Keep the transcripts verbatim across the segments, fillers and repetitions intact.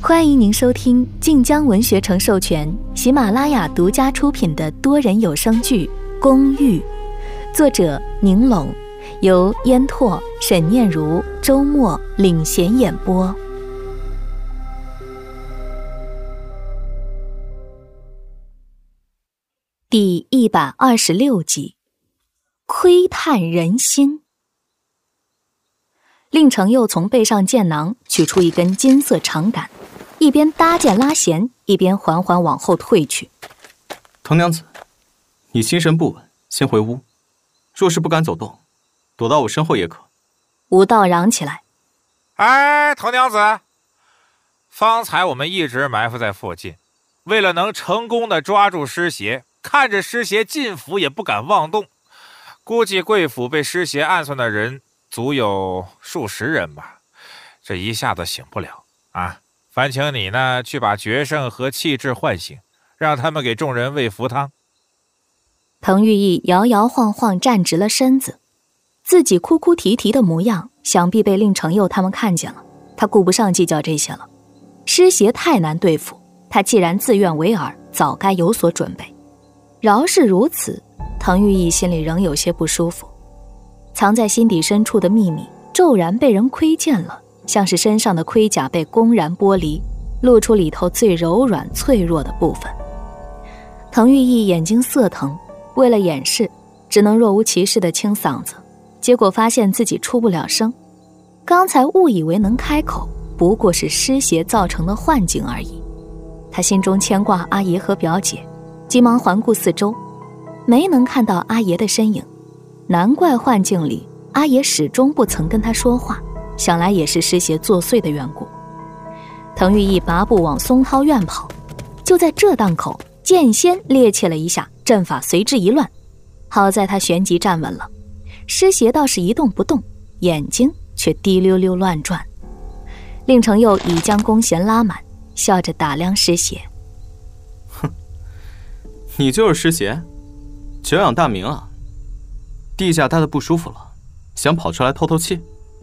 欢迎您收听晋江文学城授权、喜马拉雅独家出品的多人有声剧《公寓》，作者宁拢，由烟拓、沈念如、周末领衔演播。第一百二十六集，窥探人心。令程又从背上剑囊取出一根金色长杆，一边搭剑拉弦，一边缓缓往后退去。 藤娘子，你心神不稳，先回屋。若是不敢走动，躲到我身后也可。 吴道嚷起来： 哎，藤娘子，方才我们一直埋伏在附近，为了能成功的抓住尸邪，看着尸邪进府也不敢妄动，估计贵府被尸邪暗算的人足有数十人吧，这一下子醒不了啊！烦请你呢去把决胜和气质唤醒，让他们给众人喂服汤。 滕玉义摇摇晃晃站直了身子，自己哭哭啼啼的模样，想必被令程佑他们看见了。他顾不上计较这些了，尸邪太难对付，他既然自愿为饵，早该有所准备。饶是如此，滕玉义心里仍有些不舒服。藏在心底深处的秘密骤然被人窥见了，像是身上的盔甲被公然剥离，露出里头最柔软脆弱的部分。滕玉义眼睛涩疼，为了掩饰，只能若无其事地清嗓子，结果发现自己出不了声。刚才误以为能开口，不过是尸邪造成的幻境而已。他心中牵挂阿爷和表姐，急忙环顾四周，没能看到阿爷的身影。难怪幻境里阿爷始终不曾跟他说话，想来也是尸邪作祟的缘故。滕玉义拔步往松涛院跑，就在这档口，剑仙趔趄了一下，阵法随之一乱。好在他旋即站稳了，尸邪倒是一动不动，眼睛却滴溜溜乱转。令程佑已将弓弦拉满，笑着打量尸邪： 哼，你就是尸邪，久仰大名啊！地下待得不舒服了，想跑出来透透气。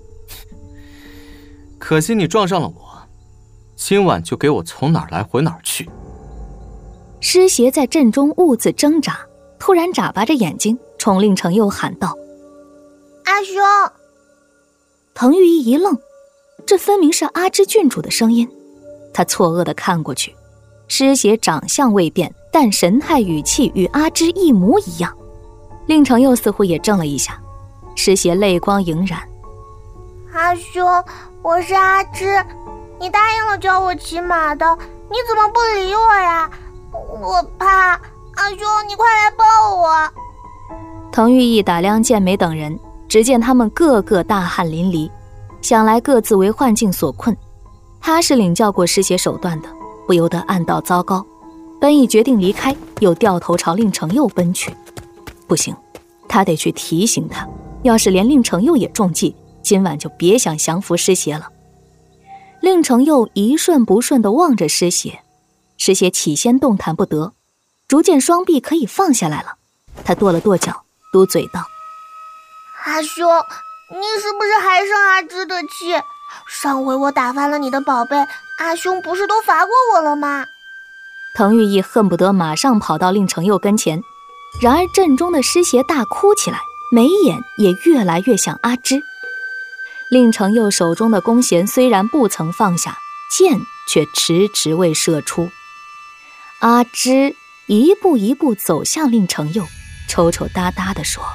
可惜你撞上了我，今晚就给我从哪儿来回哪儿去。 尸邪在阵中兀自挣扎，突然眨巴着眼睛冲令程佑喊道： 阿兄！ 滕玉义一愣，这分明是阿芝郡主的声音。他错愕地看过去，尸邪长相未变，但神态语气与阿芝一模一样。令程佑似乎也怔了一下，尸邪泪光盈然： 阿兄，我是阿芝，你答应了教我骑马的，你怎么不理我呀？我怕，阿兄你快来抱我。 滕玉义打量剑梅等人，只见他们个个大汗淋漓，想来各自为幻境所困。他是领教过尸邪手段的，不由得暗道糟糕，本已决定离开，又掉头朝令程佑奔去。不行，他得去提醒他，要是连令程佑也中计，今晚就别想降服尸邪了。令程佑一瞬不瞬地望着尸邪，尸邪起先动弹不得，逐渐双臂可以放下来了。他跺了跺脚，嘟嘴道： 阿兄，你是不是还生阿芝的气？上回我打翻了你的宝贝，阿兄不是都罚过我了吗？ 滕玉义恨不得马上跑到令程佑跟前，然而阵中的尸邪大哭起来，眉眼也越来越像阿芝。令程佑手中的弓弦虽然不曾放下，箭却迟迟未射出。阿芝一步一步走向令程佑，抽抽搭搭地说：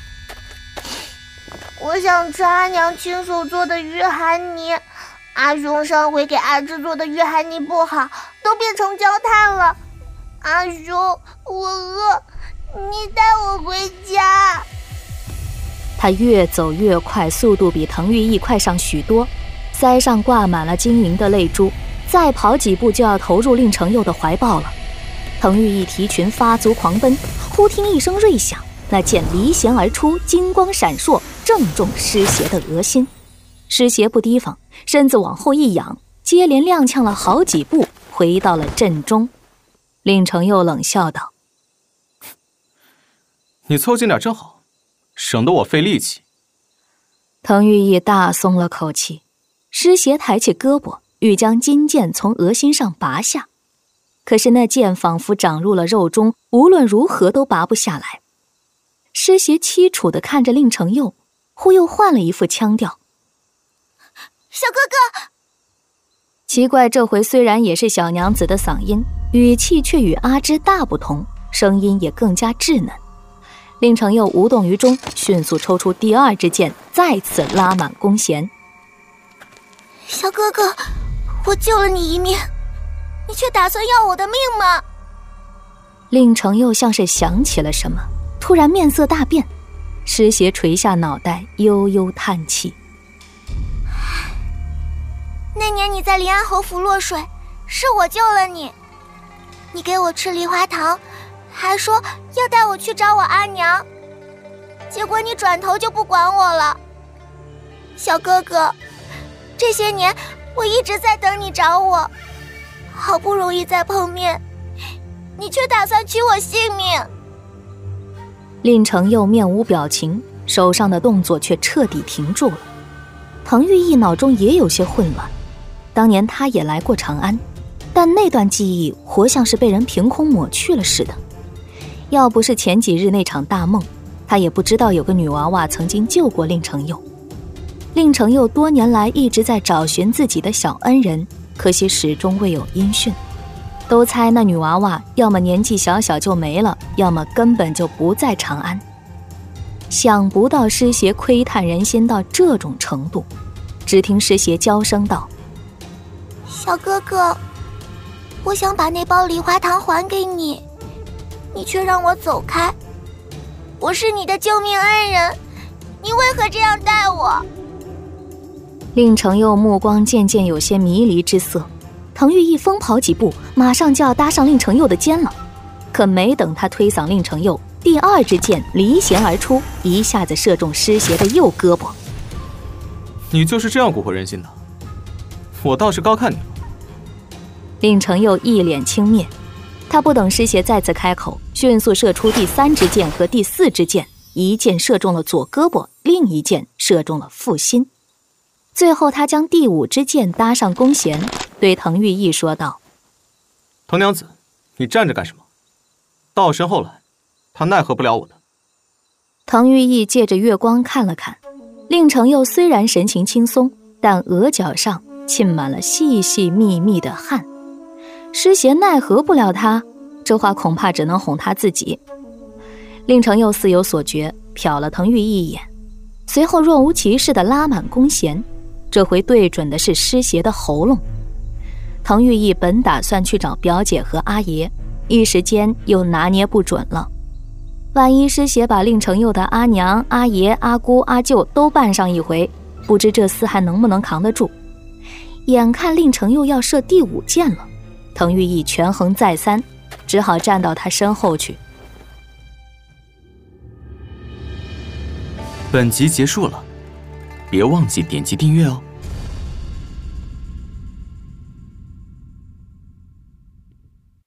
我想吃阿娘亲手做的御寒泥，阿兄上回给阿芝做的御寒泥不好，都变成焦炭了。阿兄，我饿，你带我回家。 他越走越快，速度比滕玉义快上许多，腮上挂满了晶莹的泪珠，再跑几步就要投入令程佑的怀抱了。滕玉义提裙发足狂奔，忽听一声锐响，那剑离弦而出，金光闪烁，正中尸邪的额心。尸邪不提防，身子往后一仰，接连踉跄了好几步，回到了阵中。令程佑冷笑道： 你凑近点正好，省得我费力气。 滕玉义大松了口气，尸邪抬起胳膊， 欲将金剑从额心上拔下，可是那剑仿佛长入了肉中，无论如何都拔不下来。师邪凄楚地看着令程佑，忽又换了一副腔调：“ 小哥哥。” 奇怪，这回虽然也是小娘子的嗓音，语气却与阿芝大不同，声音也更加稚嫩。令程佑无动于衷，迅速抽出第二支剑，再次拉满弓弦。 小哥哥，我救了你一命，你却打算要我的命吗？ 令程佑像是想起了什么，突然面色大变，师邪垂下脑袋，悠悠叹气。 那年你在临安侯府落水，是我救了你。你给我吃梨花糖，还说要带我去找我阿娘，结果你转头就不管我了。小哥哥，这些年我一直在等你找我，好不容易再碰面，你却打算取我性命。 令程佑面无表情，手上的动作却彻底停住了。滕玉意脑中也有些混乱，当年他也来过长安，但那段记忆活像是被人凭空抹去了似的。要不是前几日那场大梦，他也不知道有个女娃娃曾经救过令程佑。令程佑多年来一直在找寻自己的小恩人，可惜始终未有音讯。都猜那女娃娃要么年纪小小就没了，要么根本就不在长安。想不到师邪窥探人心到这种程度，只听师邪娇声道：“ 小哥哥，我想把那包梨花糖还给你，你却让我走开。我是你的救命恩人，你为何这样待我？” 令程佑目光渐渐有些迷离之色，滕玉意疯跑几步，马上就要搭上令程佑的肩了。可没等他推搡令程佑，第二支箭离弦而出，一下子射中师邪的右胳膊。 你就是这样蛊惑人心的？我倒是高看你了。 令程佑一脸轻蔑，他不等师邪再次开口，迅速射出第三支箭和第四支箭，一箭射中了左胳膊，另一箭射中了腹心。最后他将第五支箭搭上弓弦，对滕玉意说道：“ 滕娘子，你站着干什么？到我身后来，他奈何不了我的。” 滕玉意借着月光看了看，令程佑虽然神情轻松，但额角上沁满了细细密密的汗。师邪奈何不了他，这话恐怕只能哄他自己。令程佑似有所觉，瞟了滕玉意一眼，随后若无其事地拉满弓弦，这回对准的是师邪的喉咙。滕玉意本打算去找表姐和阿爷，一时间又拿捏不准了。万一师邪把令程佑的阿娘、阿爷、阿姑、阿舅都扮上一回，不知这厮还能不能扛得住。眼看令程佑要射第五箭了，滕玉意权衡再三，只好站到他身后去。 本集结束了，别忘记点击订阅哦。